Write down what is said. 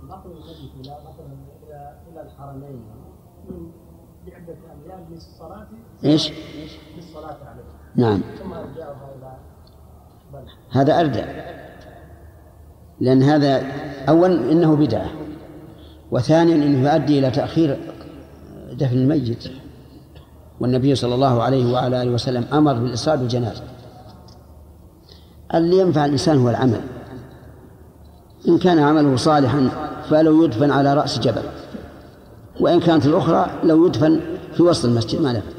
نقل الميت مثلا إلى الحرمين بعدة أيام للصلاة إيش؟ للصلاة عليه. نعم. ثم أرجعها إلى بلد. هذا أردى، لأن هذا أولا إنه بدعة، وثانيا إنه يؤدي إلى تأخير دفن الميت، والنبي صلى الله عليه وعلى آله وسلم أمر بالإسراع بالجنازة. اللي ينفع الإنسان هو العمل، إن كان عمله صالحا فلو يدفن على رأس جبل، وإن كانت الأخرى لو يدفن في وسط المسجد ما نفع.